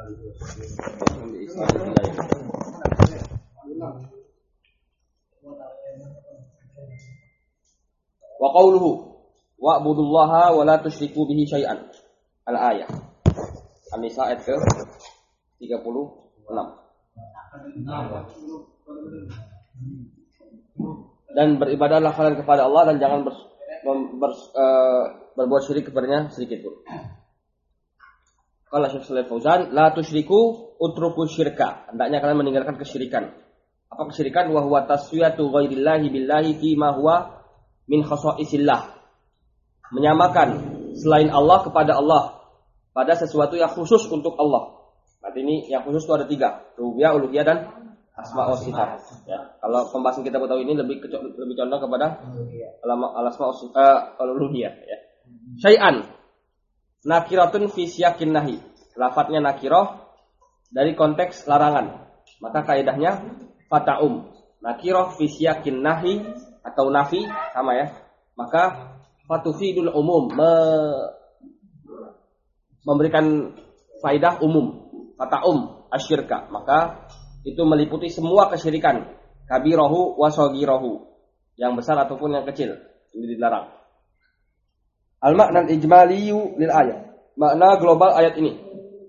Wa qauluhu wa'budullaha wa la tusyriku bihi syai'an. Al-ayah. An-Nisa ayat ke 36. Dan beribadahlah kalian kepada Allah dan jangan berbuat syirik kepadanya sedikit pun. Qala Syekh Shalih Fauzan, la tusyriku utruku syirka. Hendaknya kalian meninggalkan kesyirikan. Apa kesyirikan? Wa huwa taswiyatu ghairillahi billahi fi ma huwa min khasaisillah. Menyamakan selain Allah kepada Allah pada sesuatu yang khusus untuk Allah. Berarti ini yang khusus itu ada 3, rububiyah, uluhiyah dan asma wa sifat. Ya. Kalau pembahasan kita tahu ini lebih condong kepada al-asma wa uluhiyah ya. Syai'an nakiratun fi siyakin nahi. Lafadznya nakirah dari konteks larangan. Maka kaidahnya fata'um. Nakirah fi siyakin nahi atau nafi sama ya. Maka fatufidul umum, memberikan faidah umum. Fata'um asyirka, maka itu meliputi semua kesyirikan, kabirahu wa saghirahu, yang besar ataupun yang kecil, ini dilarang. Al-makna al-ijmaliyu lil ayat. Makna global ayat ini.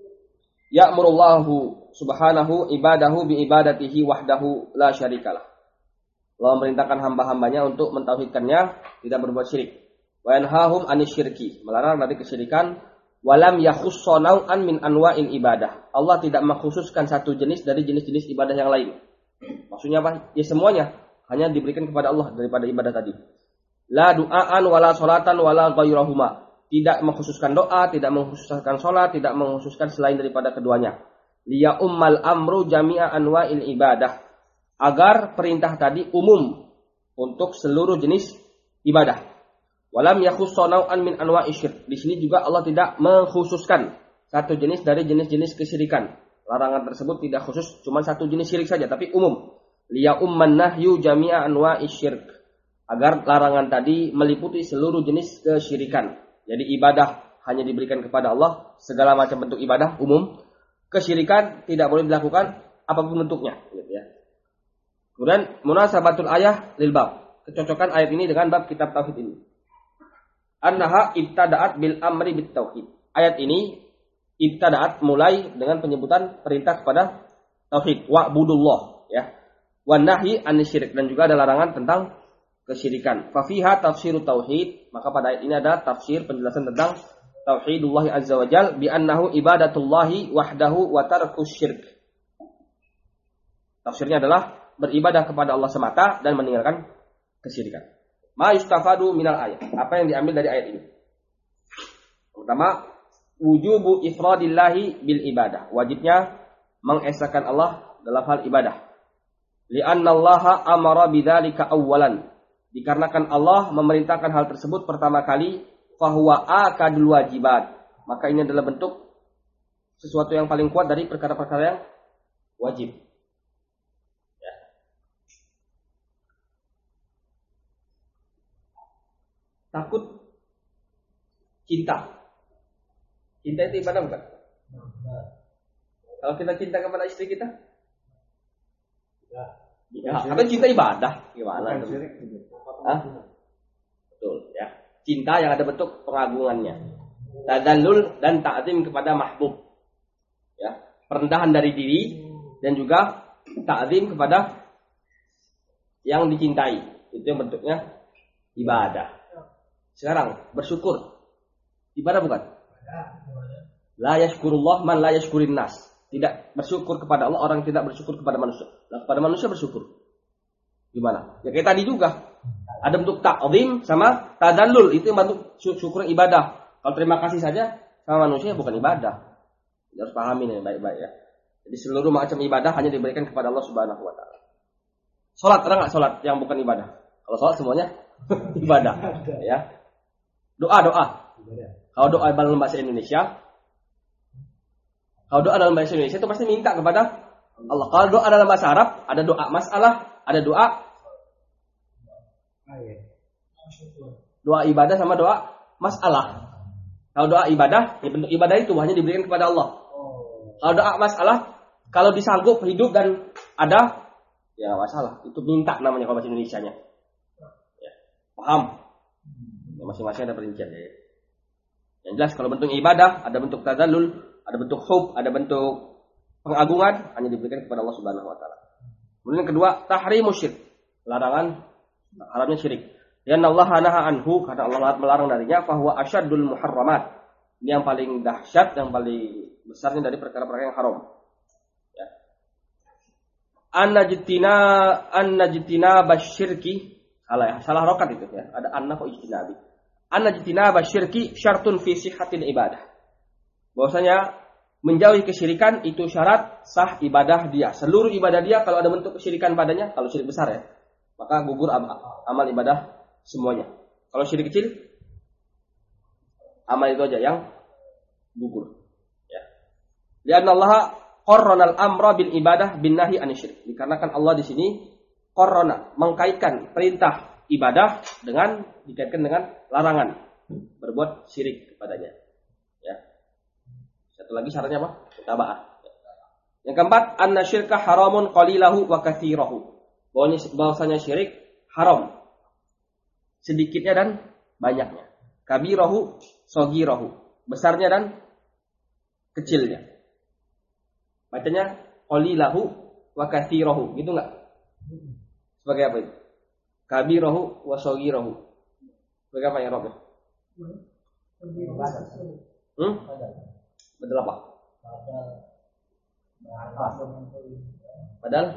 Ya'murullahu subhanahu ibadahu bi ibadatihi wahdahu la syarikalah. Allah memerintahkan hamba-hambanya untuk mentauhidkannya, tidak berbuat syirik. Wa yanhahum anisyirki, melarang dari kesyirikan. Walam yakhussa naw'an min anwa'il ibadah. Allah tidak mengkhususkan satu jenis dari jenis-jenis ibadah yang lain. Maksudnya apa? Ya semuanya hanya diberikan kepada Allah daripada ibadah tadi. La du'aan wala sholatan wala ghairahuma. Tidak mengkhususkan doa, tidak mengkhususkan sholat, tidak mengkhususkan selain daripada keduanya. Liya ummal amru jami'a anwa'il ibadah. Agar perintah tadi umum untuk seluruh jenis ibadah. Walam yakhussa naw'an min anwa'i syirk. Di sini juga Allah tidak mengkhususkan satu jenis dari jenis-jenis kesyirikan. Larangan tersebut tidak khusus cuma satu jenis syirik saja, tapi umum. Liya umman nahyu jami'a anwa'i syirk. Agar larangan tadi meliputi seluruh jenis kesyirikan. Jadi ibadah hanya diberikan kepada Allah, segala macam bentuk ibadah umum. Kesyirikan tidak boleh dilakukan apapun bentuknya, gitu ya. Kemudian munasabatul ayah lil bab. Kecocokan ayat ini dengan bab kitab tauhid ini. Annaha ibtada'at bil amri bit tauhid. Ayat ini ibtada'at mulai dengan penyebutan perintah kepada tauhid, wa'budullah ya. Wan nahyi anisyirik, dan juga ada larangan tentang kesyirikan. Fa fiha tafsirut tauhid, maka pada ayat ini ada tafsir penjelasan tentang tauhidullah azza wajal bi annahu ibadatullahi wahdahu wa tarkus syirk. Tafsirnya adalah beribadah kepada Allah semata dan meninggalkan kesyirikan. Ma yustafadu minal ayat. Apa yang diambil dari ayat ini? Pertama, wujubu ifradillahi bil ibadah. Wajibnya mengesahkan Allah dalam hal ibadah. Li'annallaha amara bidzalika awwalan. Dikarenakan Allah memerintahkan hal tersebut pertama kali, fahuwa akadul wajibat. Maka ini adalah bentuk sesuatu yang paling kuat dari perkara-perkara yang wajib. Takut cinta. Cinta itu ibadah bukan? Kalau kita cinta kepada istri kita? Ya, karena cinta ibadah. Gimana? Betul ya. Cinta yang ada bentuk pengagungannya. Tadallul dan ta'zim kepada mahbub. Ya, perendahan dari diri dan juga ta'zim kepada yang dicintai. Itu yang bentuknya ibadah. Sekarang bersyukur ibadah bukan? La yashkurullah man la yashkurin nas. Tidak bersyukur kepada Allah orang yang tidak bersyukur kepada manusia. Nah, kepada manusia bersyukur. Gimana? Ya kayak tadi juga. Ada bentuk ta'zim sama tadallul, itu bentuk syukur ibadah. Kalau terima kasih saja sama manusia bukan ibadah. Kita harus pahami ini baik-baik ya. Jadi seluruh macam ibadah hanya diberikan kepada Allah Subhanahu wa taala. Salat, ada enggak salat yang bukan ibadah? Kalau salat semuanya ibadah ya. Doa. Kalau doa dalam bahasa Indonesia, itu pasti minta kepada Allah. Kalau doa dalam bahasa Arab, ada doa masalah, ada doa ibadah sama doa masalah. Kalau doa ibadah, ya bentuk ibadah itu hanya diberikan kepada Allah. Kalau ada masalah, kalau disanggup hidup dan ada, ya masalah. Itu minta namanya kalau bahasa Indonesianya. Ya, paham? Ya, masing-masing ada perincian ya. Yang jelas kalau bentuk ibadah, ada bentuk tadzallul, ada bentuk hub, ada bentuk pengagungan, hanya diberikan kepada Allah Subhanahu wa taala. Kemudian yang kedua, tahrimu syirik. Larangan haramnya syirik. Ya Allah naha anhu, karena Allah melarang darinya, fahuwa asyaddul muharramat. Ini yang paling dahsyat, yang paling besarnya dari perkara-perkara yang haram. Ya. An-najtina basyirki. Salah rokat itu ya. Ada anna kok ijtinabi. An-najtina basyirki syartun fi sihhatil ibadah. Bahwasanya menjauhi kesyirikan itu syarat sah ibadah dia. Seluruh ibadah dia kalau ada bentuk kesyirikan padanya, kalau syirik besar ya, maka gugur amal ibadah semuanya. Kalau syirik kecil, amal itu aja yang gugur. Ya. Lianna Allah qarrana al-amra bil ibadah bin nahi anisyirik. Dikarenakan Allah di sini qarrana, mengkaitkan perintah ibadah dengan dikaitkan dengan larangan berbuat syirik kepadanya. Ya. Satu lagi syaratnya apa? Mutaba'ah. Yang keempat, anna syirka haramun qalilahu wa katsirahu. Bahwasanya syirik haram. Sedikitnya dan banyaknya. Kabirahu, sogirahu. Besarnya dan kecilnya. Bacanya qalilahu wa katsirahu. Gitu enggak? Sebagai apa itu? Kabirahu wa sogirahu. Sebagai apa ya Rob? Betul apa? Padahal?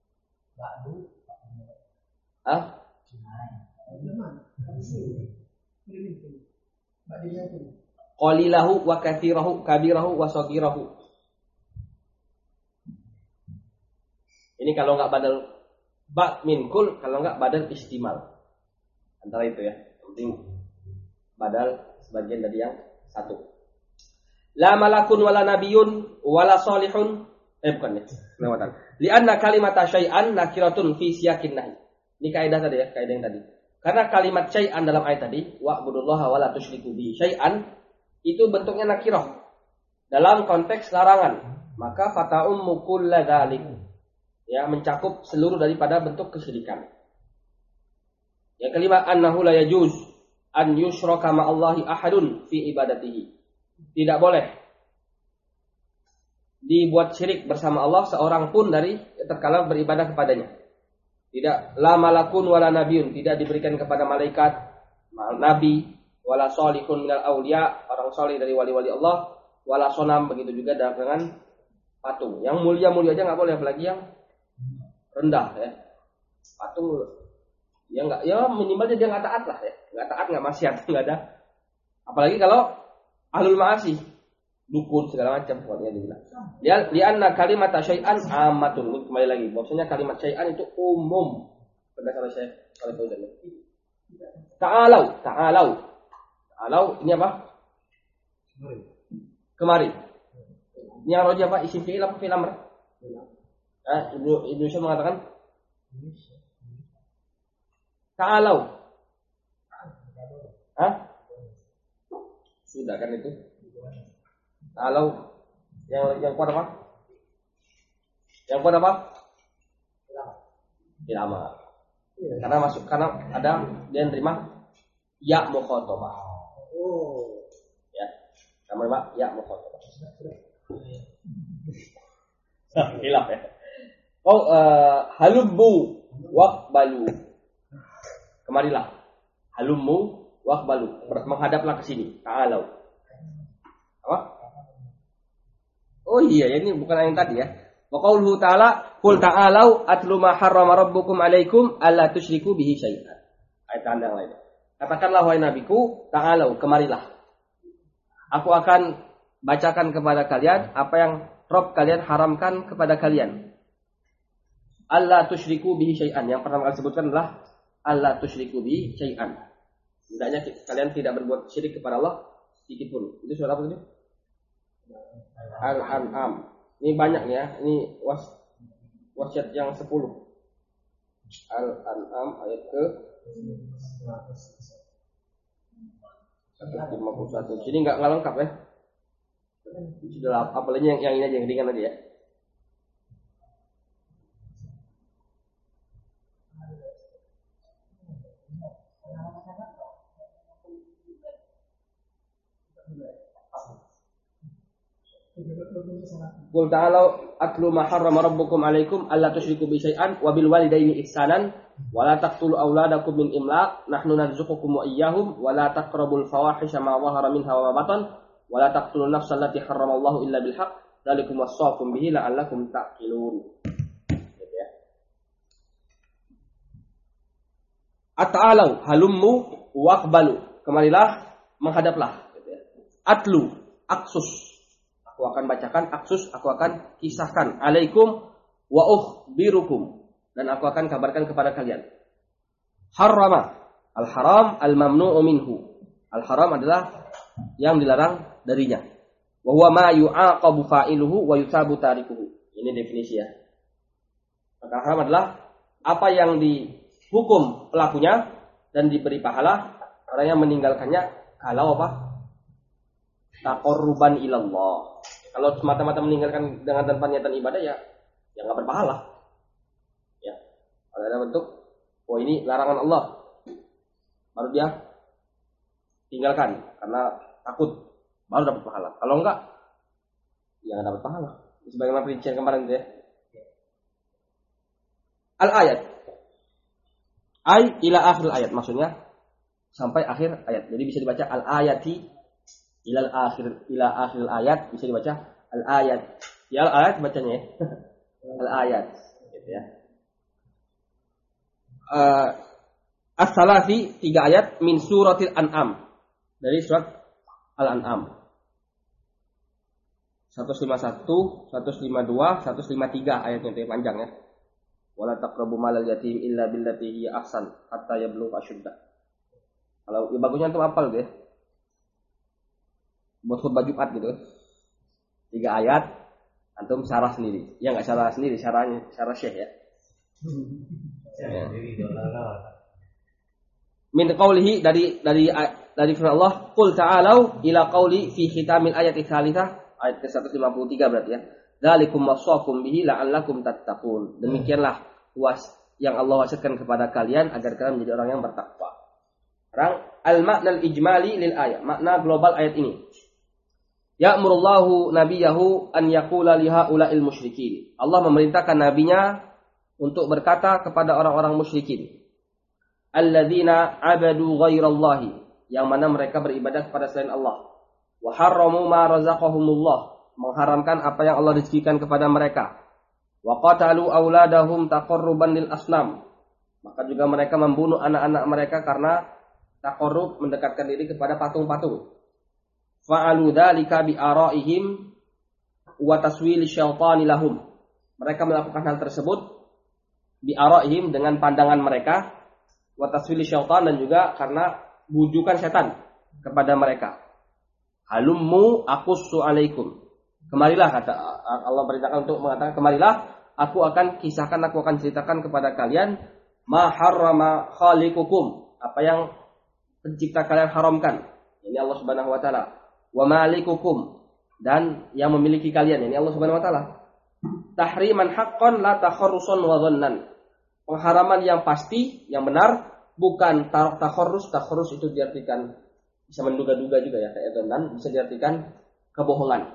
Qalilahu wa katsirahu kabirahu wa saghirahu. Ini kalau enggak badal ba min kul, kalau enggak badal istimal. Antara itu ya. Penting badal sebagian dari yang satu. La malakun wala nabiyun wala salihun. Bukan ya. Kelewatan. Lianna kalimata syai'an nakiratun fi siyakin nahi. Ini kaidah tadi ya, kaidah yang tadi. Karena kalimat syai'an dalam ayat tadi, wa'budullaha wa la tusyriku bihi syai'an, itu bentuknya nakirah dalam konteks larangan. Maka fata'ummu kulla dzalik. Ya, mencakup seluruh daripada bentuk kesyirikan. Yang kelima, annahu la yajuz an yusyraka ma'allahi ahadun fi ibadatihi. Tidak boleh dibuat syirik bersama Allah seorang pun dari terkala beribadah kepadanya. Tidak la malakun wala nabiyun, tidak diberikan kepada malaikat, nabi, wala salihun minal auliya, orang saleh dari wali-wali Allah, wala sonam, begitu juga dengan patung. Yang mulia-mulia aja enggak boleh, apalagi yang rendah ya. Patung ya enggak, ya minimal dia enggak taat lah ya. Enggak taat, enggak maksiat, enggak ada. Apalagi kalau ahlul ma'asi, dukun segala macam pokoknya dibilang. Lianna kalimat syai'an amatun. Kembali lagi, maksudnya kalimat syai'an itu umum. Berdasarkan saya kalau itu dan ta'alau ini apa? Kemari. Ini yang roja apa? Isim fi'il apa fi'il amr? Indonesia mengatakan ta'alau. Sudah kan itu. Kalau yang kuat apa? Yang kuat apa? Ilama. Karena ada dia nerima ya mukhatabah. Ya. Kamu nerima ya mukhatabah. Hilaf ya. Halummu waqbalu. Kemarilah. Halummu waqbalu. Menghadaplah ke sini. Ta'alau. Apa? Oh iya, ini bukan yang tadi ya. Wa qauluhu ta'ala, "Qul ta'alau atlu ma harrama rabbukum 'alaikum alla tusyriku bihi syai'an." Ayat yang lain. Katakanlah wahai nabiku, ta'alau, kemarilah. Aku akan bacakan kepada kalian apa yang Rabb kalian haramkan kepada kalian. Alla tusyriku bihi syai'an. Yang pertama kali sebutkan adalah alla tusyriku bihi syai'an. Hendaknya kalian tidak berbuat syirik kepada Allah sedikit pun. Itu surat apa tadi? Al-An'am. Ini banyak ya. Ini wasiat yang 10. Al-An'am ayat ke 151. Sini enggak lengkap ya. Sudah apalagi yang ini aja yang ringan aja ya. Qul ta'alu atlu ma harrama rabbukum 'alaikum alla tusyriku bi syai'an wa bil walidaini ihsanan wa la taqtulu auladakum min imlaq nahnu narzuqukum wa iyyahum wa la taqrabul fawahisha ma dhahara minha wa ma batan wa la taqtulun nafsal lati harramallahu illa bil haqq dzalikum wassaqum bihi la'allakum ta'qilun. At-ta'alu halummu waqbalu, kemarilah, menghadaplah. Atlu, aksus, aku akan bacakan, aksus, aku akan kisahkan. Alaikum wa ukhbirukum, dan aku akan kabarkan kepada kalian. Harrama, al-haram al-mamnu'u minhu. Al-haram adalah yang dilarang darinya. Wa huwa ma yu'aqabu fa'iluhu wa yusabu tarikuhu. Ini definisi ya. Maka haram adalah apa yang dihukum pelakunya dan diberi pahala orang yang meninggalkannya kalau apa? Taqarruban ilallah. Kalau semata-mata meninggalkan dengan tanpa niatan ibadah ya enggak berpahala. Ya. Kalau ada bentuk ini larangan Allah, baru dia tinggalkan karena takut, baru dapat pahala. Kalau enggak ya enggak dapat pahala. Sebagaimana perincian kemarin itu ya. Al-ayat. Ay ila akhir ayat, maksudnya sampai akhir ayat. Jadi bisa dibaca al-ayati ila akhir ayat, bisa dibaca al-ayat. Ya al-ayat bacanya ya. Al-ayat gitu ya. As-salasi 3 ayat min suratil an'am. Dari surat Al-An'am. 151, 152, 153 ayatnya itu panjang ya. Wala taqrabu malal yatim illa billati hiya ahsan hatta yablugha asyuddah. Kalau ya bagusnya antum hafal gitu ya. Buat khutbah Jumat gitu. 3 ayat antum syarah sendiri. Ya enggak syarah sendiri, syarah Syekh ya. Ya. Min qaulihi dari firman Allah, qul ta'alu ila qauli fi khitamil ayati tsalitsah, ayat ke-153 berarti ya. Dzalikum wasaqum bihi la'allakum tattaqun. Demikianlah yang Allah wasiatkan kepada kalian agar kalian menjadi orang yang bertakwa. Sekarang al-makna al-ijmali lil ayat, makna global ayat ini. Ya'murullahu nabiyahu an yaqula li haula'il musyrikin. Allah memerintahkan nabinya untuk berkata kepada orang-orang musyrikin. Alladzina 'abadu ghairallahi, yang mana mereka beribadah kepada selain Allah. Wa harramu ma razaqahumullah, mengharamkan apa yang Allah rizkikan kepada mereka. Wa qatalu auladahum taqarruban lil asnam, maka juga mereka membunuh anak-anak mereka karena taqarrub, mendekatkan diri kepada patung-patung. Fa'alu dzalika bi ara'ihim wa taswil syaitani lahum, mereka melakukan hal tersebut bi ara'ihim dengan pandangan mereka, wa taswil syaitan, dan juga karena bujukan setan kepada mereka. Halummu aqussu alaikum, kemarilah, kata Allah perintahkan untuk mengatakan kemarilah, aku akan kisahkan, aku akan ceritakan kepada kalian ma harrama khaliqukum, apa yang pencipta kalian haramkan, ini Allah Subhanahu wa taala, wa malikukum, dan yang memiliki kalian, ini Allah Subhanahu wa taala. Tahriman haqqan la takharrusun wa dhannan, pengharaman yang pasti, yang benar, bukan takharrus. Takharrus itu diartikan bisa menduga-duga juga ya, kayak dhannan, bisa diartikan kebohongan.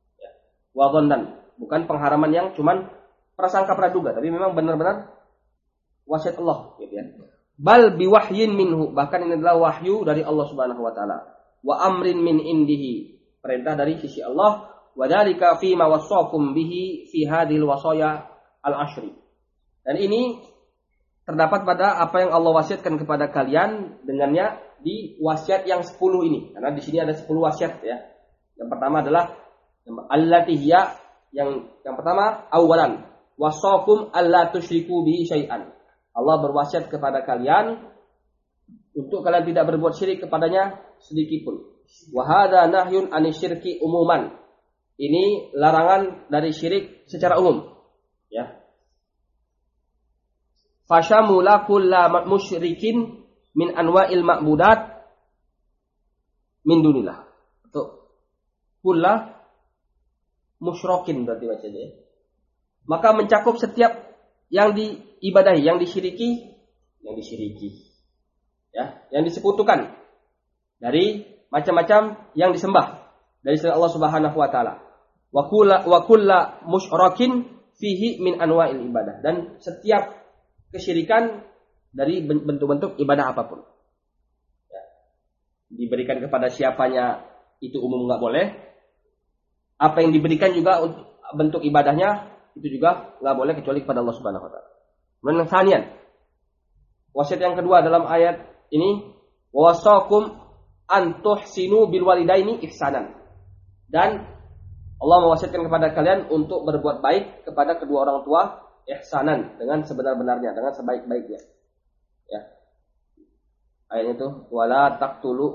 Wa dhannan, bukan pengharaman yang cuman prasangka praduga, tapi memang benar-benar wasiat Allah gitu ya. Bal biwahyin minhu, bahkan ini adalah wahyu dari Allah Subhanahu wa taala. Wa amrin min indihi, perintah dari sisi Allah. Wa dzalika fi ma wasaqum bihi fi hadhil wasaya al-ashri. Dan ini terdapat pada apa yang Allah wasiatkan kepada kalian dengannya di wasiat yang 10 ini. Karena di sini ada 10 wasiat ya. Yang pertama adalah allati hiya, yang pertama awalan wasaqum alla tusyriku bihi syai'an. Allah berwasiat kepada kalian untuk kalian tidak berbuat syirik kepadanya sedikit pun. Wa hadza nahyun anisyirki umuman. Ini larangan dari syirik secara umum ya. Fashamula kulla musyrikin min anwa'il ma'budat min dunillah. Kulla musyrokin berarti bacanya ya. Maka mencakup setiap yang diibadahi, yang disyiriki, ya, yang disekutukan dari macam-macam yang disembah dari selain Allah Subhanahu wa taala. Wa kullu musyrakin fihi min anwa'il ibadah, dan setiap kesyirikan dari bentuk-bentuk ibadah apapun. Ya. Diberikan kepada siapanya itu umum enggak boleh. Apa yang diberikan juga untuk bentuk ibadahnya itu juga enggak boleh kecuali kepada Allah Subhanahu wa taala. Kemudian sanian, wasiat yang kedua dalam ayat ini, wasakum an tuhsinu bil walidaini ihsanan. Dan Allah mewasiatkan kepada kalian untuk berbuat baik kepada kedua orang tua ihsanan, dengan sebenar-benarnya, dengan sebaik-baiknya. Ya. Ayatnya itu wala taqtulu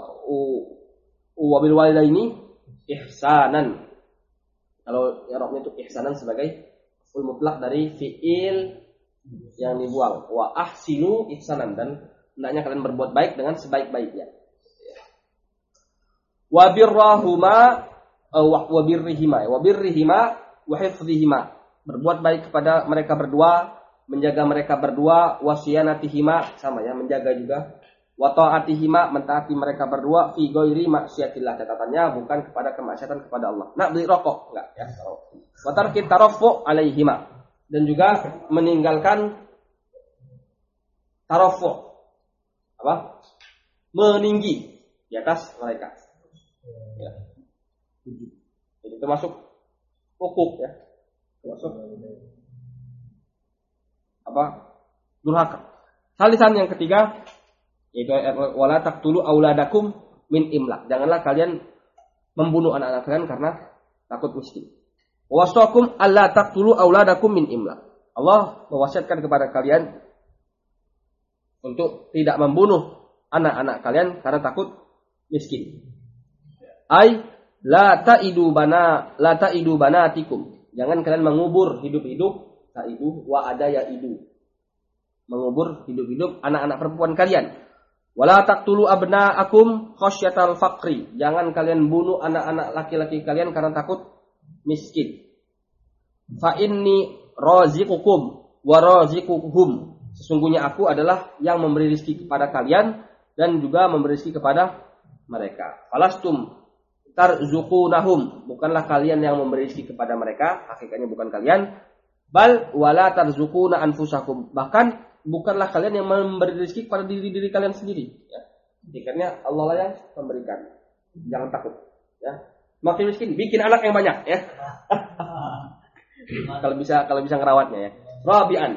wa bil walidaini ihsanan. Kalau i'rabnya itu ihsanan sebagai fa'il mutlak dari fi'il yang dibuang. Wa ahsinu ihsanan, dan hendaknya kalian berbuat baik dengan sebaik-baiknya. Wa birrahuma wa birrihima wa hifdzihima, berbuat baik kepada mereka berdua, menjaga mereka berdua, wasiyanatihima, sama ya, menjaga juga, wa ta'atihima, mentaati mereka berdua, fi ghairi maksiatillah, catatannya bukan kepada kemaksiatan kepada Allah. Nak beli rokok enggak ya? Wa tarkit taraffu alaihima, dan juga meninggalkan taraffu, apa? Meninggi di atas mereka. Ya. Jadi termasuk hukuk ya, termasuk apa? Durhaka. Salisan yang ketiga yaitu wala taqtulu auladakum min imlaq. Janganlah kalian membunuh anak-anak kalian karena takut miskin. Wasakum alla taqtulu auladakum min imlaq. Allah mewasiatkan kepada kalian untuk tidak membunuh anak-anak kalian karena takut miskin. Ai la ta'idu banatikum. Jangan kalian mengubur hidup-hidup, ta'idu wa ada ya'idu, mengubur hidup-hidup anak-anak perempuan kalian. Wala taqtulu abna'akum khasyatal faqri. Jangan kalian bunuh anak-anak laki-laki kalian karena takut miskin. Fa inni raziqukum wa raziquhum. Sesungguhnya aku adalah yang memberi rezeki kepada kalian dan juga memberi rezeki kepada mereka. Falastum tarzuqunahum, bukanlah kalian yang memberi rezeki kepada mereka, hakikatnya bukan kalian. Bal wala tarzuquna anfusakum, bahkan bukanlah kalian yang memberi rezeki kepada diri kalian sendiri ya. Hakikatnya Allah lah yang memberikan. Jangan takut ya. Makin miskin bikin anak yang banyak ya. kalau bisa ngerawatnya ya. Rabi'an.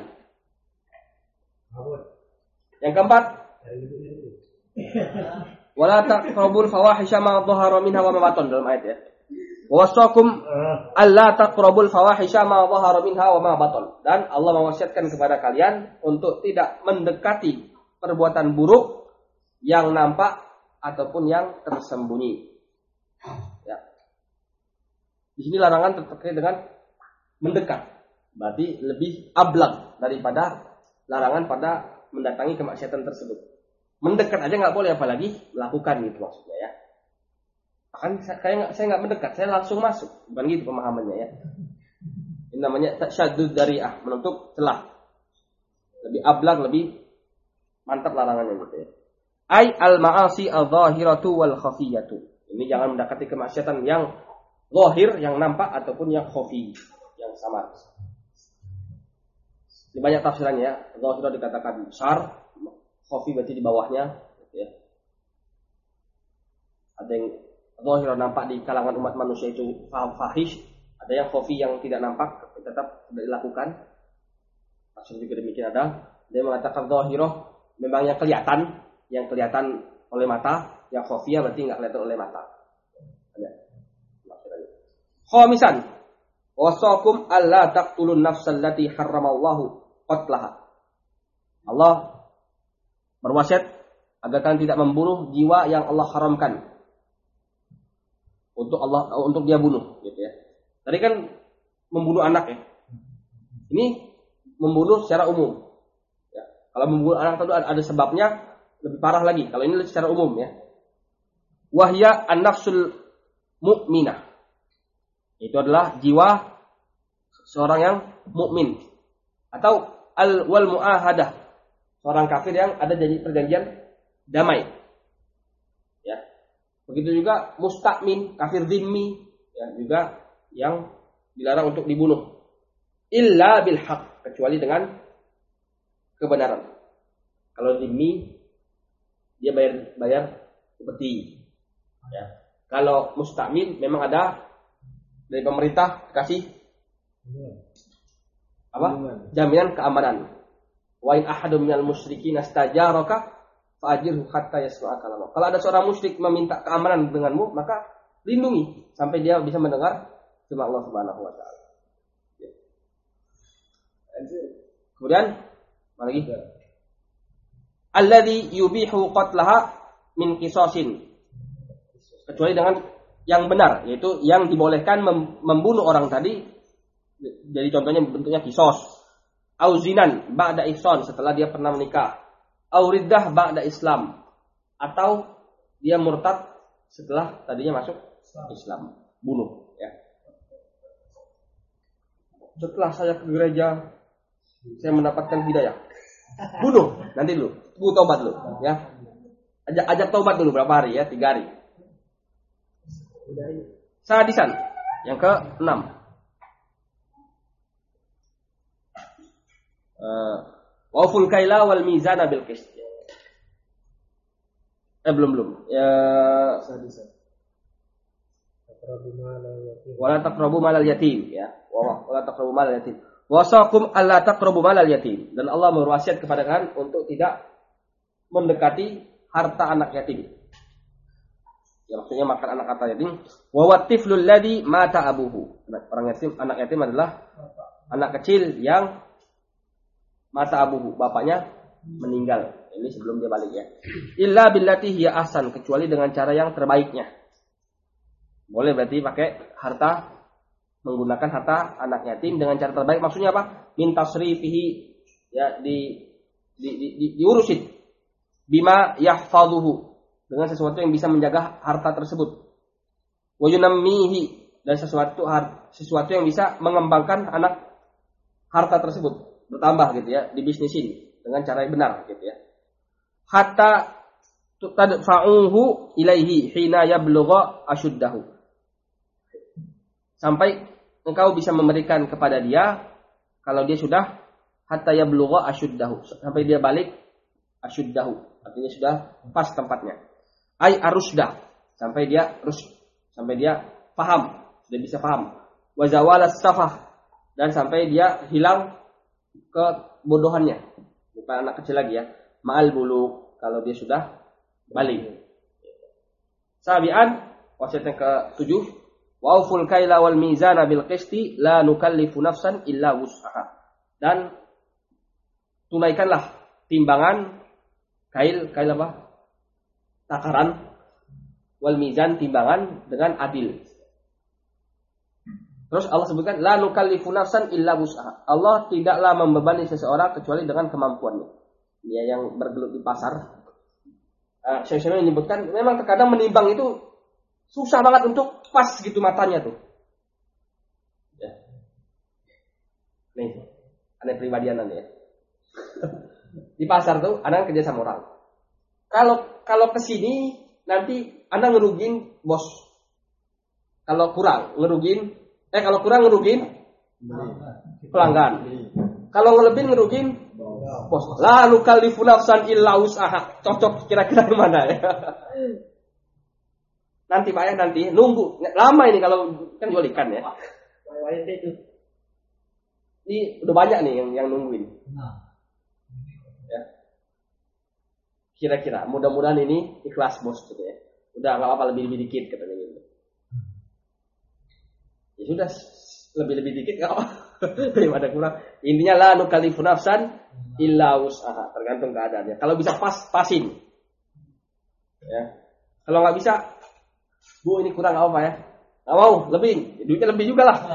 Yang keempat, wala taqrabul fawahisha ma dhahara minha wa ma batan, dalam ayat ya. Wasakum alla taqrabul fawahisha ma dhahara minha wa ma batan. Dan Allah mewasiatkan kepada kalian untuk tidak mendekati perbuatan buruk yang nampak ataupun yang tersembunyi. Ya. Di sini larangan terkait dengan mendekat. Berarti lebih ablag daripada larangan pada mendatangi kemaksiatan tersebut. Mendekat aja nggak boleh, apalagi melakukan gitu maksudnya ya. Kan saya nggak mendekat, saya langsung masuk, bukan gitu pemahamannya ya. Ini namanya tasyaddud dari'ah, menutup celah. Lebih ablag, lebih mantap larangannya gitu ya. Ai al-ma'asi al-zahiratu wal khafiyatu. Ini jangan mendekati kemaksiatan yang zahir, yang nampak, ataupun yang khafi, yang samar. Ini banyak tafsirannya ya. Zahir dikatakan besar, khafi berarti di bawahnya gitu ya. Ada yang zahir nampak di kalangan umat manusia itu fahish, ada yang khafi yang tidak nampak tetap tidak dilakukan. Maksud juga demikian ada. Dia mengatakan zahirah memang yang kelihatan oleh mata, yang khafiyah berarti enggak kelihatan oleh mata. Ada. Maksudnya. Khamisan, wasakum alla taqtulun nafsal lati harramallahu qatlaha. Allah berwasiat agar kalian tidak membunuh jiwa yang Allah haramkan untuk dia bunuh gitu ya. Tadi kan membunuh anak ya. Ini membunuh secara umum. Ya. Kalau membunuh anak itu ada sebabnya, lebih parah lagi. Kalau ini secara umum ya. Wahya an-nafsul mu'minah. Itu adalah jiwa seorang yang mukmin. Atau wal muahadah, seorang kafir yang ada perjanjian damai. Ya. Begitu juga musta'min, kafir zimmi, ya, juga yang dilarang untuk dibunuh. Illa bil haq, kecuali dengan kebenaran. Kalau zimmi dia bayar upeti. Ya. Kalau musta'min memang ada dari pemerintah kasih apa? Jaminan keamanan. Wa in ahadun minal musyrikin astajaraka fa'ajirhu hatta yasma'a kalam. Kalau ada seorang musyrik meminta keamanan denganmu, maka lindungi sampai dia bisa mendengar firman Allah Subhanahu wa taala. Kemudian apa lagi? Alladzi yubihu qatlaha min qisasin. Kecuali dengan yang benar, yaitu yang dibolehkan membunuh orang tadi. Jadi contohnya bentuknya kisos. Au zinan ba'da ihsan, setelah dia pernah menikah. Au riddah ba'da Islam, atau dia murtad setelah tadinya masuk Islam, bunuh, ya. Setelah saya ke gereja, saya mendapatkan hidayah. Bunuh, nanti dulu. Tunggu taubat dulu, ya. Ajak taubat dulu berapa hari, ya? 3 hari. Sadisan, yang ke-6. Waful kaila wal mizana bil qist. Belum. Ya. Wala taqrabu malal yatim, ya. Wala taqrabu malal yatim. Wasaqum alla taqrabu malal yatim. Dan Allah berwasiat kepada kalian untuk tidak mendekati harta anak yatim. Ya, maksudnya makan anak yatim. Wa watiflul ladzi mata abuhu. Orang yatim, anak yatim adalah anak kecil yang mata abuhu, bapaknya meninggal. Ini sebelum dia balik, ya. Illa billati hiya ahsan, kecuali dengan cara yang terbaiknya. Boleh berarti pakai harta, menggunakan harta anak yatim dengan cara terbaik. Maksudnya apa? Min tasrifihi, ya, diurusin. Bima yahfazuhu, dengan sesuatu yang bisa menjaga harta tersebut. Wa yunammihi, dan sesuatu yang bisa mengembangkan anak harta tersebut. Bertambah gitu, ya, dibisnisin dengan cara yang benar gitu, ya. Hatta tadfa'uhu ilaihi hina yablugha ashuddahu, sampai engkau bisa memberikan kepada dia kalau dia sudah hatta yablugha ashuddahu, sampai dia balik ashuddahu, artinya sudah pas tempatnya. Ai arusdah, sampai dia paham, sudah bisa paham. Wa zawalas safah, dan sampai dia hilang kebodohannya, bukan anak kecil lagi, ya. Ma'al buluk, kalau dia sudah balik. Sabian, wasiat yang ke-7, wa auful kaila wal mizana bil qisti la nukallifu nafsan illa wus'aha. Dan tunaikanlah timbangan, kail apa? Takaran, wal mizan, timbangan dengan adil. Terus Allah sebutkan la nukallifu nafsan illa wus'aha. Allah tidaklah membebani seseorang kecuali dengan kemampuannya. Dia yang bergelut di pasar. Syekh menyebutkan memang terkadang menimbang itu susah banget untuk pas gitu matanya tuh. Ya. Nih, aneh pribadian ya. Di pasar tuh ada kerja sama orang. Kalau kesini nanti Anda ngerugin bos. Kalau kurang ngerugin pelanggan. Kalau ngelebih ngerugin bos. La nukallifu nafsan illa wus'aha. Cocok kira-kira mana, ya? Nanti Pak, ya, nanti nunggu. Lama ini kalau kan jual ikan, ya. Ini udah banyak nih yang nungguin. Ya. Kira-kira mudah-mudahan ini ikhlas bos gitu, ya. Udah enggak apa-apa lebih dikit katanya gitu. Ya sudah, lebih dikit enggak apa. Daripada kurang. Intinya la nukallifu nafsan illa wus'aha, tergantung keadaannya. Kalau bisa pasin. Ya. Kalau enggak bisa, Bu ini kurang apa ya? Enggak mau, lebih. Duitnya lebih juga lah.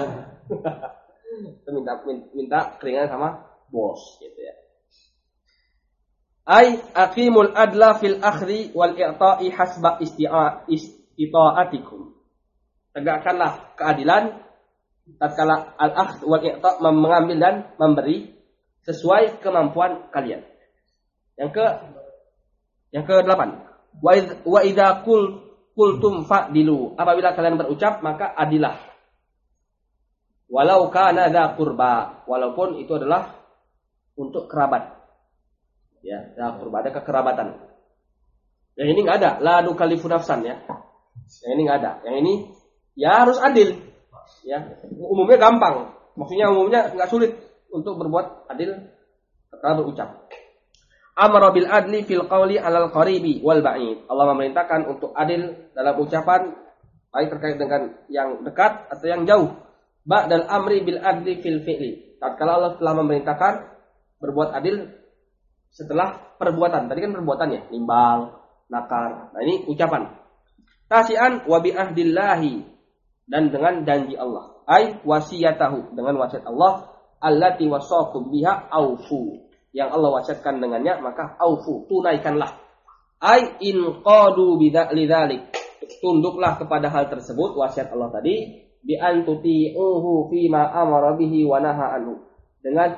minta keringan sama bos gitu, ya. Ai aqimul adla fil akhri wal i'ta'i hasba istita'atikum. Tegakkanlah keadilan tatkala al-akhdh wal i'ta' mengambil dan memberi sesuai kemampuan kalian. Yang ke-8. Wa idza qultum fa'dilu. Apabila kalian berucap maka adilah. Walau kana dza qurba, walaupun itu adalah untuk kerabat. Ya, dza qurba ada kekerabatan. Yang ini enggak ada, la nukallifu nafsan ya. Yang ini enggak ada. Yang ini ya harus adil. Ya, umumnya gampang. Maksudnya umumnya enggak sulit untuk berbuat adil ketika berucap. Amara bil adli fil qawli 'alal qaribi wal ba'id. Allah memerintahkan untuk adil dalam ucapan baik terkait dengan yang dekat atau yang jauh. Ba'dal amri bil adli fil fi'li. Tatkala Allah telah memerintahkan berbuat adil setelah perbuatan. Tadi kan perbuatan ya, nimbang, nakar. Nah ini ucapan. Tasian wa bi ahdillahi, dan dengan janji Allah. Ai wasiyatahu, dengan wasiat Allah, allati wasaqum biha aufu. Yang Allah wasiatkan dengannya maka aufu, tunaikanlah. Ai in qadu bidzalik. Tunduklah kepada hal tersebut wasiat Allah tadi, bi an tuti'uhu fi ma amara bihi wa naha anhu. Dengan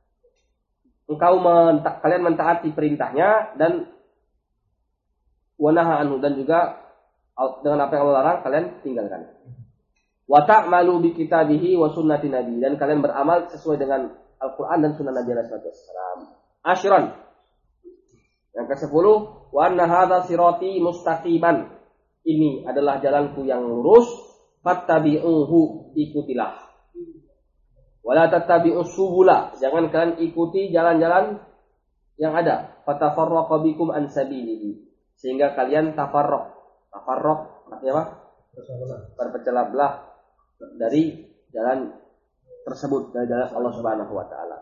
kalian mentaati perintahnya dan wa naha anhu, dan juga dengan apa yang Allah larang kalian tinggalkan. Wa ta'malu bi kitabihi wa sunnati nabi, dan kalian beramal sesuai dengan Al-Qur'an dan sunnah Nabi sallallahu alaihi wasallam. Asyran. Yang ke-10, wa anna hadza sirati mustaqiman. Ini adalah jalanku yang lurus, fattabi'uhu, ikutilah. Wala tattabi'us subula, jangan kalian ikuti jalan-jalan yang ada. Fatafarraqu bikum an sabilihi, sehingga kalian tafarraq. Tafarraq artinya apa? Berpecah belah dari jalan tersebut, dari jalan Allah Subhanahu wa taala.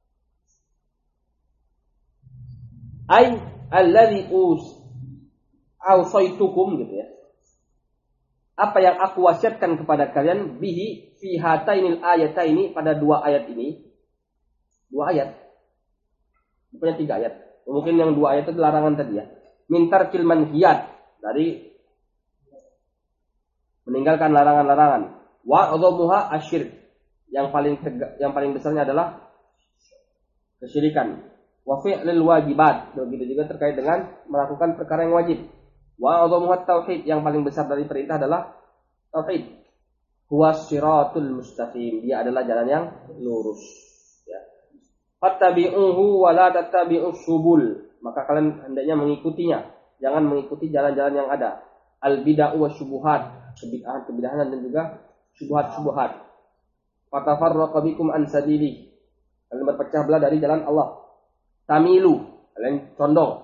Ai allazi awsaitukum, gitu ya. Apa yang aku wasiatkan kepada kalian bihi fi hatainil ayataini, pada dua ayat ini. Dua ayat. Bukannya 3 ayat. Mungkin yang 2 ayat itu larangan tadi ya. Mintarkil manhiyat, dari meninggalkan larangan-larangan. Wa adhamuha asyirk, yang paling besarnya adalah kesyirikan. Wa fi'lil wajibat, begitu juga terkait dengan melakukan perkara yang wajib. Wa adhamuha tauhid, yang paling besar dari perintah adalah tauhid. Huwas siratul mustaqim, dia adalah jalan yang lurus ya. Fattabi'uhu wa la tattabi'us subul, maka kalian hendaknya mengikutinya, jangan mengikuti jalan-jalan yang ada. Al bid'ah wa syubhat, kebid'ahan dan juga syubhat-syubhat. Fatafarraqu bikum an sabili, kalian berpecah belah dari jalan Allah. Tamilu, kalian condong,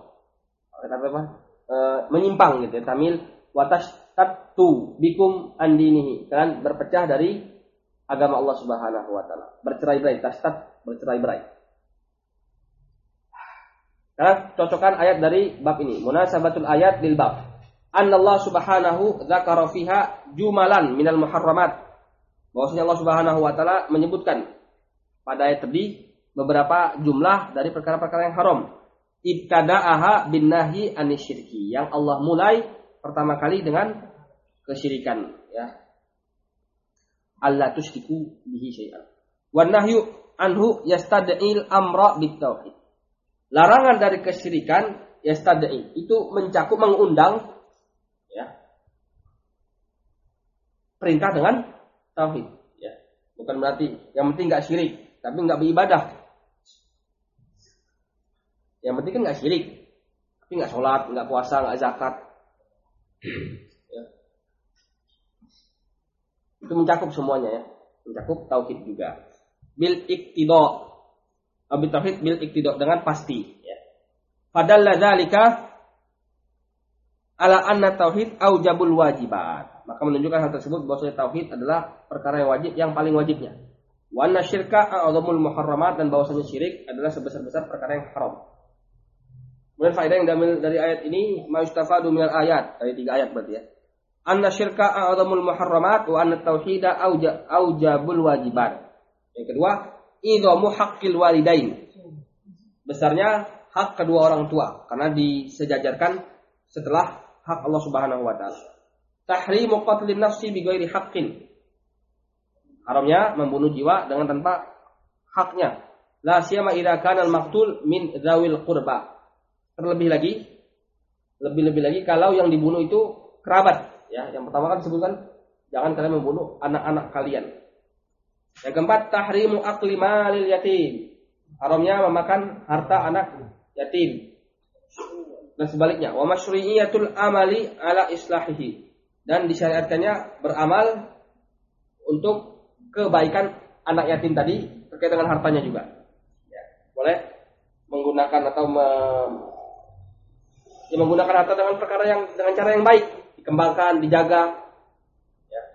menyimpang gitu ya. Tamil watashtattu bikum an dinihi, kalian berpecah dari agama Allah Subhanahu wa taala. Bercerai-berai, tastat, bercerai-berai. Karena cocokan ayat dari bab ini, munasabatul ayat lil bab. Annallahu subhanahu dzakara fiha jumalan minal muharramat. Bahwasanya Allah Subhanahu wa taala menyebutkan pada ayat tadi beberapa jumlah dari perkara-perkara yang haram. Ibtada'aha bin nahyi anisyirki, yang Allah mulai pertama kali dengan kesyirikan ya. Allah tusyriku bihi syai'an. Wan nahyu anhu yastad'il amra bit tauhid. Larangan dari kesyirikan yastad'i, itu mencakup, mengundang ya, perintah dengan tauhid ya. Bukan berarti yang penting enggak syirik tapi enggak beribadah. Yang penting kan enggak syirik, tapi enggak sholat, enggak puasa, enggak zakat ya. Itu mencakup semuanya ya, mencakup tauhid juga. Bil iqtida, abi tauhid bil iqtida, dengan pasti ya. Padalla dzalika ala anna tauhid aujabul wajibat, maka menunjukkan hal tersebut bahwa tauhid adalah perkara yang wajib, yang paling wajibnya. Wa anna syirka a'zamul muharramat, dan bahwasanya syirik adalah sebesar-besar perkara yang haram. Kemudian faedah yang diambil dari ayat ini, ma'ustafadu minal ayat, dari 3 ayat berarti ya. Anna syirka a'zamul muharramat wa anna tauhida aujabul wajibat. Yang kedua, idhamu haqqil walidain, besarnya hak kedua orang tua karena disejajarkan setelah hak Allah Subhanahu wa taala. tahrimu qatlin nafsi bighairi haqqin. Haramnya membunuh jiwa dengan tanpa haknya. La siyama idza kana al-maqtul min dzawil qurba. Terlebih lagi kalau yang dibunuh itu kerabat, ya. Yang pertama kan disebutkan jangan kalian membunuh anak-anak kalian. Yang keempat, tahrimu akli malil yatim. Haramnya memakan harta anak yatim. Dan sebaliknya, wa masyru'iyatul amali ala islahihi. Dan disyariatkannya beramal untuk kebaikan anak yatim tadi terkait dengan hartanya juga. Ya, boleh menggunakan atau menggunakan harta dengan cara yang baik, dikembangkan, dijaga. Ya.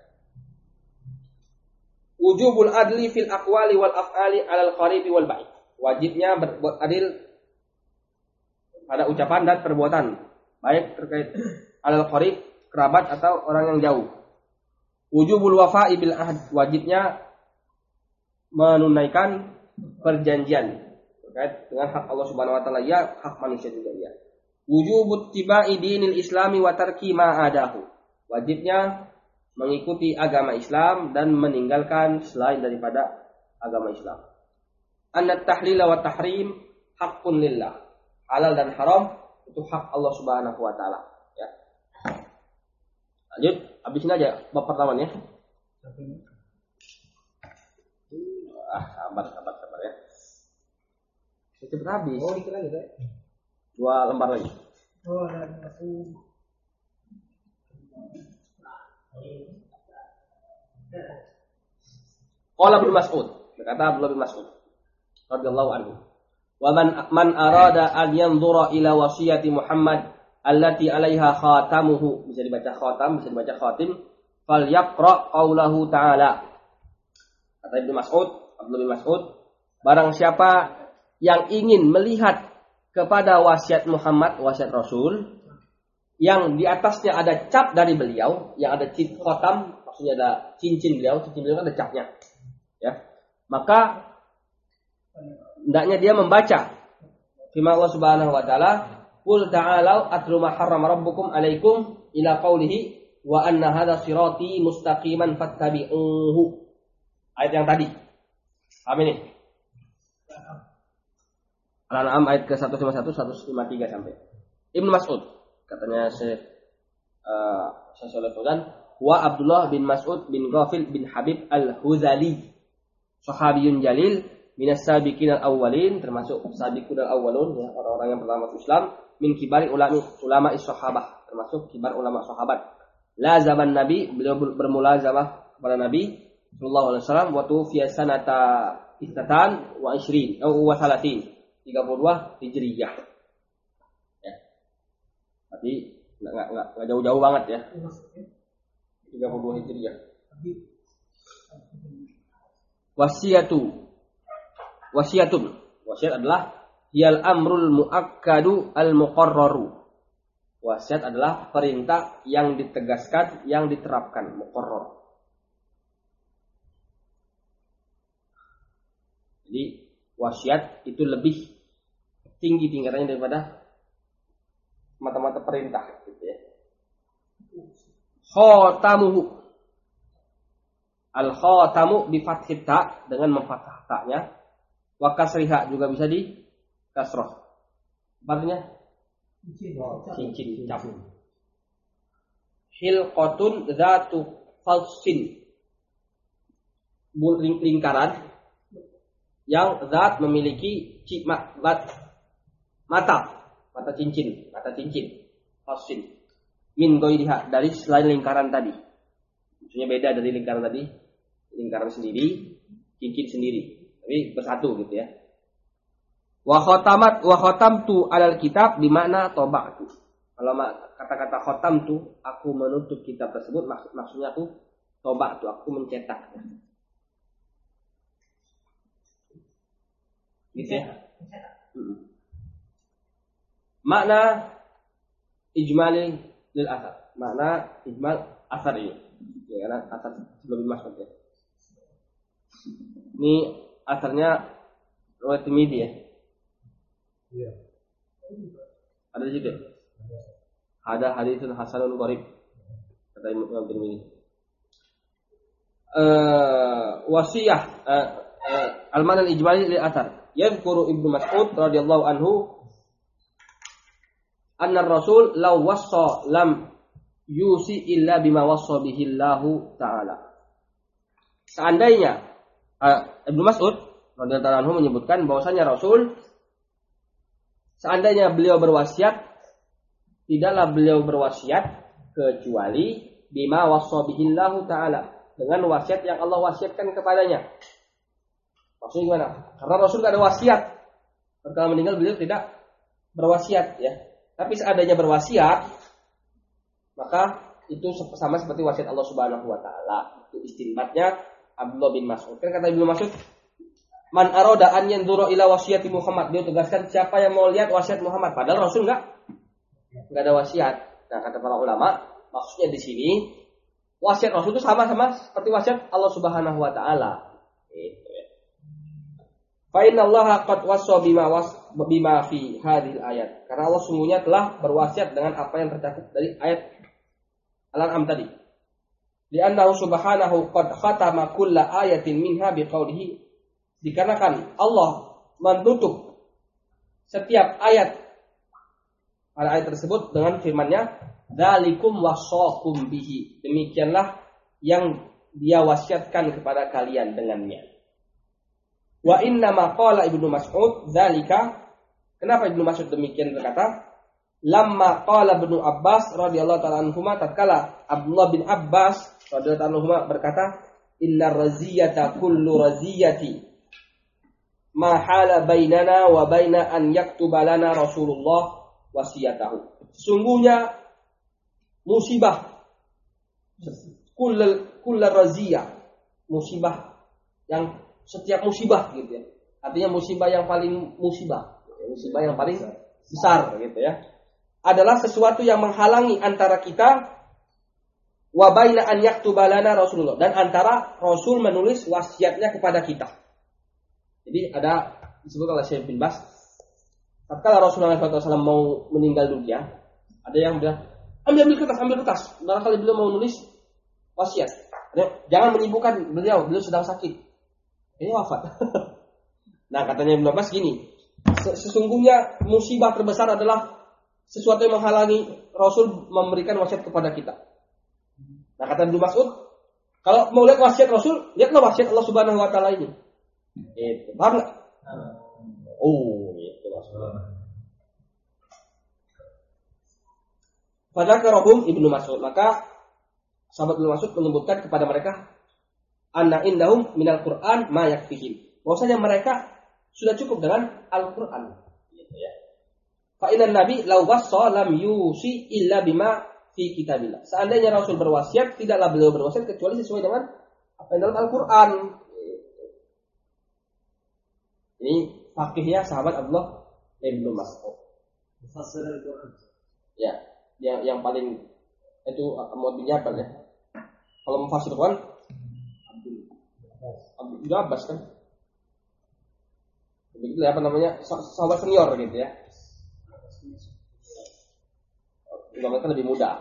Wujubul adli fil aqwali wal af'ali 'alal qaribi wal ba'id. Wajibnya berbuat adil pada ucapan dan perbuatan, baik terkait alal qarib, kerabat atau orang yang jauh. Wujubul wafa'i bil ahd, wajibnya menunaikan perjanjian terkait dengan hak Allah Subhanahu wa taala, ya hak manusia juga ya. Wujubut tibai dinil islami wa tarki ma adahu, wajibnya mengikuti agama Islam dan meninggalkan selain daripada agama Islam. Annat tahlila wa tahrim haqqun lillah, halal dan haram itu hak Allah Subhanahu wa taala ya. Lanjut, habisin aja bab pertama ya. Sabar ya. Cepat habis. Oh, dikit lagi, Dek. 2 lembar lagi. Oh, ada aku. Qala Ibnu Mas'ud, berkata Abdullah bin Mas'ud radhiyallahu anhu, wa man arada an yanzura ila wasiyati Muhammad allati 'alaiha khatamuhu, bisa dibaca khatam, bisa dibaca khatim, falyaqra qaulahu ta'ala. Kata Ibnu Mas'ud, Abdullah bin Mas'ud, barang siapa yang ingin melihat kepada wasiat Muhammad, wasiat Rasul, yang di atasnya ada cap dari beliau, yang ada khatam, maksudnya ada cincin beliau kan ada capnya. Ya. Maka hendaknya dia membaca firman Allah Subhanahu wa taala, "Qul ta'alau atlu ma harrama rabbukum 'alaikum ila qaulihi wa anna hadza sirati mustaqiman fattabi'uhu." Ayat yang tadi. Paham ini? Al-An'am ayat ke-151 153 sampai. Ibnu Mas'ud katanya Syekh Shalih Fauzan, wa Abdullah bin Mas'ud bin Ghafil bin Habib Al-Huzali, sahabiyun jalil minas sabiqin al-awwalin, termasuk sabiqun al-awwalun ya, orang-orang yang pertama masuk Islam, min kibari ulama sahabah, termasuk kibar ulama sahabat. La zaman Nabi, beliau bermulazamah kepada Nabi sallallahu alaihi wasallam, wa tufiya sanata istatan wa 20 wa 30 32 Hijriyah. Ya. Berarti enggak jauh-jauh banget ya. 32 Hijriyah. Wasiat adalah yal amrul muakkadu al muqarraru. Wasiat adalah perintah yang ditegaskan, yang diterapkan, muqarrar. Jadi wasiat itu lebih tinggi tingkatannya daripada mata-mata perintah gitu ya. Khatamuhu, al-khatamu bi fathit ta, dengan memfathah ta-nya, wa kasriha juga bisa di kasrah. Artinya cincin cap. Hilqatun dzatu falsin, lingkaran yang zat memiliki mata cincin, falsin, min ghairiha, dari selain lingkaran tadi. Maksudnya beda dari lingkaran tadi, lingkaran sendiri, cincin sendiri, tapi bersatu gitu ya. Wa khatamtu alal kitab dimana toba'tu. Kalau kata-kata khatamtu, aku menutup kitab tersebut, maksudnya aku toba'tu, aku mencetak. Gitu ya. Makna ijmali lil asar. Makna ijmal asar ini. Ya kan asar sebelum masuk ya. Ini asarnya riwayat Tirmidzi ya. Iya. Ada di situ. Ada hadisun hasanun gharib. kata Imam Tirmidzi. Wasiyah al-ma'na al-ijmali lil athar. Yadhkuru Ibnu Mas'ud radhiyallahu anhu anna Rasul law wassa lam yusi illa bima wassa bihi Allah taala. Seandainya Ibnu Mas'ud radhiyallahu anhu menyebutkan bahwasanya Rasul seandainya beliau berwasiat, tidaklah beliau berwasiat kecuali bima wassa bihi Allah taala, dengan wasiat yang Allah wasiatkan kepadanya. Maksudnya gimana? Karena Rasul tidak ada wasiat. Setelah meninggal beliau tidak berwasiat ya. Tapi seandainya berwasiat, maka itu sama seperti wasiat Allah Subhanahu wa taala. Itu istinbatnya Abdullah bin Mas'ud. Kan kata Ibnu Mas'ud, "Man arada an yanzura ila wasiyati Muhammad." Dia tegaskan siapa yang mau lihat wasiat Muhammad, padahal Rasul enggak ada wasiat. Nah, kata para ulama, maksudnya di sini wasiat Rasul itu sama-sama seperti wasiat Allah Subhanahu wa taala. Gitu ya. Fa inna Allah qad wassa bima fi hadhil ayat. Karena Allah sungguhnya telah berwasiat dengan apa yang tercakup dari ayat Al-An'am tadi. Li'annahu subhanahu qad khatama kulla ayatin minha biqaulihi. Dikarenakan Allah menutup setiap ayat pada ayat tersebut dengan firman-Nya, "Dzalikum wassaqum bihi." Demikianlah yang Dia wasiatkan kepada kalian dengannya. Wa inna ma qala Ibnu Mas'ud dzalika. Kenapa Ibnu Mas'ud demikian berkata? Lamma qala Ibnu Abbas radhiyallahu ta'ala anhuma, tatkala Abdullah bin Abbas radhiyallahu anhuma berkata, "Innar raziyata kullu raziyati ma hala bainana wa baina an yaktuba lana Rasulullah wasiyatahu." Sesungguhnya musibah kull raziyah, musibah yang setiap musibah gitu ya. Artinya musibah yang paling musibah yang paling besar gitu ya. Adalah sesuatu yang menghalangi antara kita wa baina an yaktuba lana Rasulullah, dan antara Rasul menulis wasiatnya kepada kita. Jadi ada disebut oleh Syekh bin Bas, tatkala Rasulullah SAW mau meninggal dunia, ada yang bilang, ambil kertas, barangkali beliau mau nulis wasiat. Jangan menyibukkan beliau sedang sakit. Ini wafat. Nah, katanya Ibnu Abbas gini, sesungguhnya musibah terbesar adalah sesuatu yang menghalangi Rasul memberikan wasiat kepada kita. Nah, kata Ibnu Mas'ud, kalau mau lihat wasiat Rasul, lihatlah wasiat Allah Subhanahu wa taala ini. Itu, paham enggak? Oh, itu maksudnya. Pada kerobong Ibnu Mas'ud, maka sahabat Ibnu Mas'ud menyebutkan kepada mereka, anna indahum minal Qur'an ma yakfihim. Bahwasanya mereka sudah cukup dengan Al-Qur'an. Gitu ya. Fa inna nabi law wassa lam yusi illa bima fi kitabillah. Seandainya Rasul berwasiat, tidaklah beliau berwasiat kecuali sesuai dengan apa yang dalam Al-Qur'an. Ini fakihnya sahabat Abdullah bin Mas'ud. Mufassir Al-Qur'an. Ya, yang paling itu muadilnya apa ya? Kalau mufassir Al-Qur'an Abdul Abbas kan, begitu apa namanya, sahabat senior gitu ya. Ulama kan lebih muda.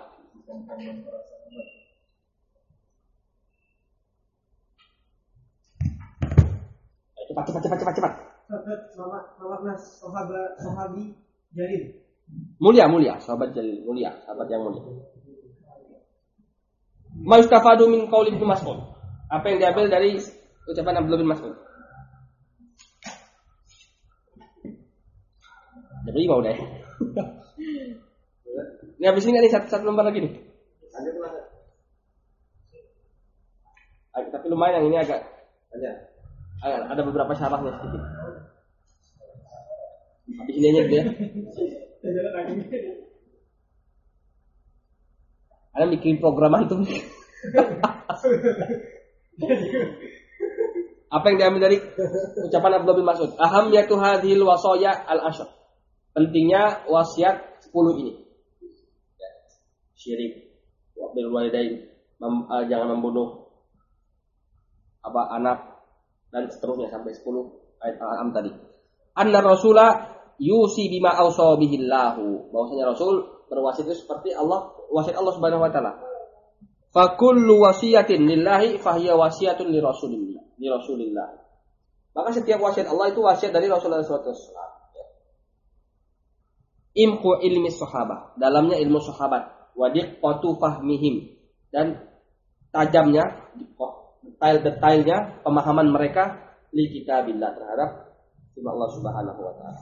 Cepat. Sahabi Jalil. Mulia, sahabat Jalil, sahabat yang mulia. Ma'istafadu min qauli Ibnu Mas'ud. Apa yang diambil dari ucapan Abdullah bin Mas'ud? Jadi mau deh. Ini habis ini nih satu lembar lagi nih. Tapi lumayan yang ini agak ada beberapa syarahnya sedikit. Habis ini aja dia. Ada bikin program itu. Apa yang diambil dari ucapan Abdullah bin Mas'ud? Ahamiyatu hadhil wasaya al-ashr. Pentingnya wasiat 10 ini. Syirik, bil walidain, jangan membunuh anak, dan seterusnya sampai 10 ayat Al-An'am tadi. Anna Rasula yusi bima awsa bihillahu. Bahwasanya Rasul berwasiat itu seperti Allah, wasiat Allah Subhanahu wa taala. Fakullu wasiyatin lillahi fahiya wasiyatun li Rasulillah. Maka setiap wasiat Allah itu wasiat dari Rasulullah SAW. Imku ilmi sahabah, dalamnya ilmu sahabat, wadiqatu fahmihim, dan tajamnya, detail-detailnya pemahaman mereka li kitabillah terhadap firman Allah Subhanahu wa taala.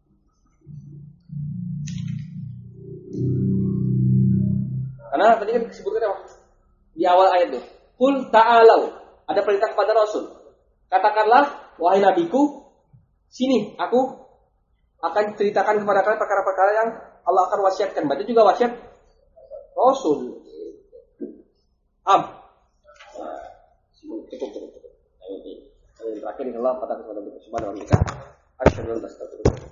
Karena tadi kan disebutkan apa? Di awal ayat itu, qul ta'alau, ada perintah kepada Rasul. Katakanlah, wahai nabiku, sini aku akan ceritakan kepada kalian perkara-perkara yang Allah akan wasiatkan. Berarti juga wasiat Rasul. Cukup. Terakhir insyaallah kata kepada kita subhanahu wa ta'ala. Asyhadu an la ilaha illallah.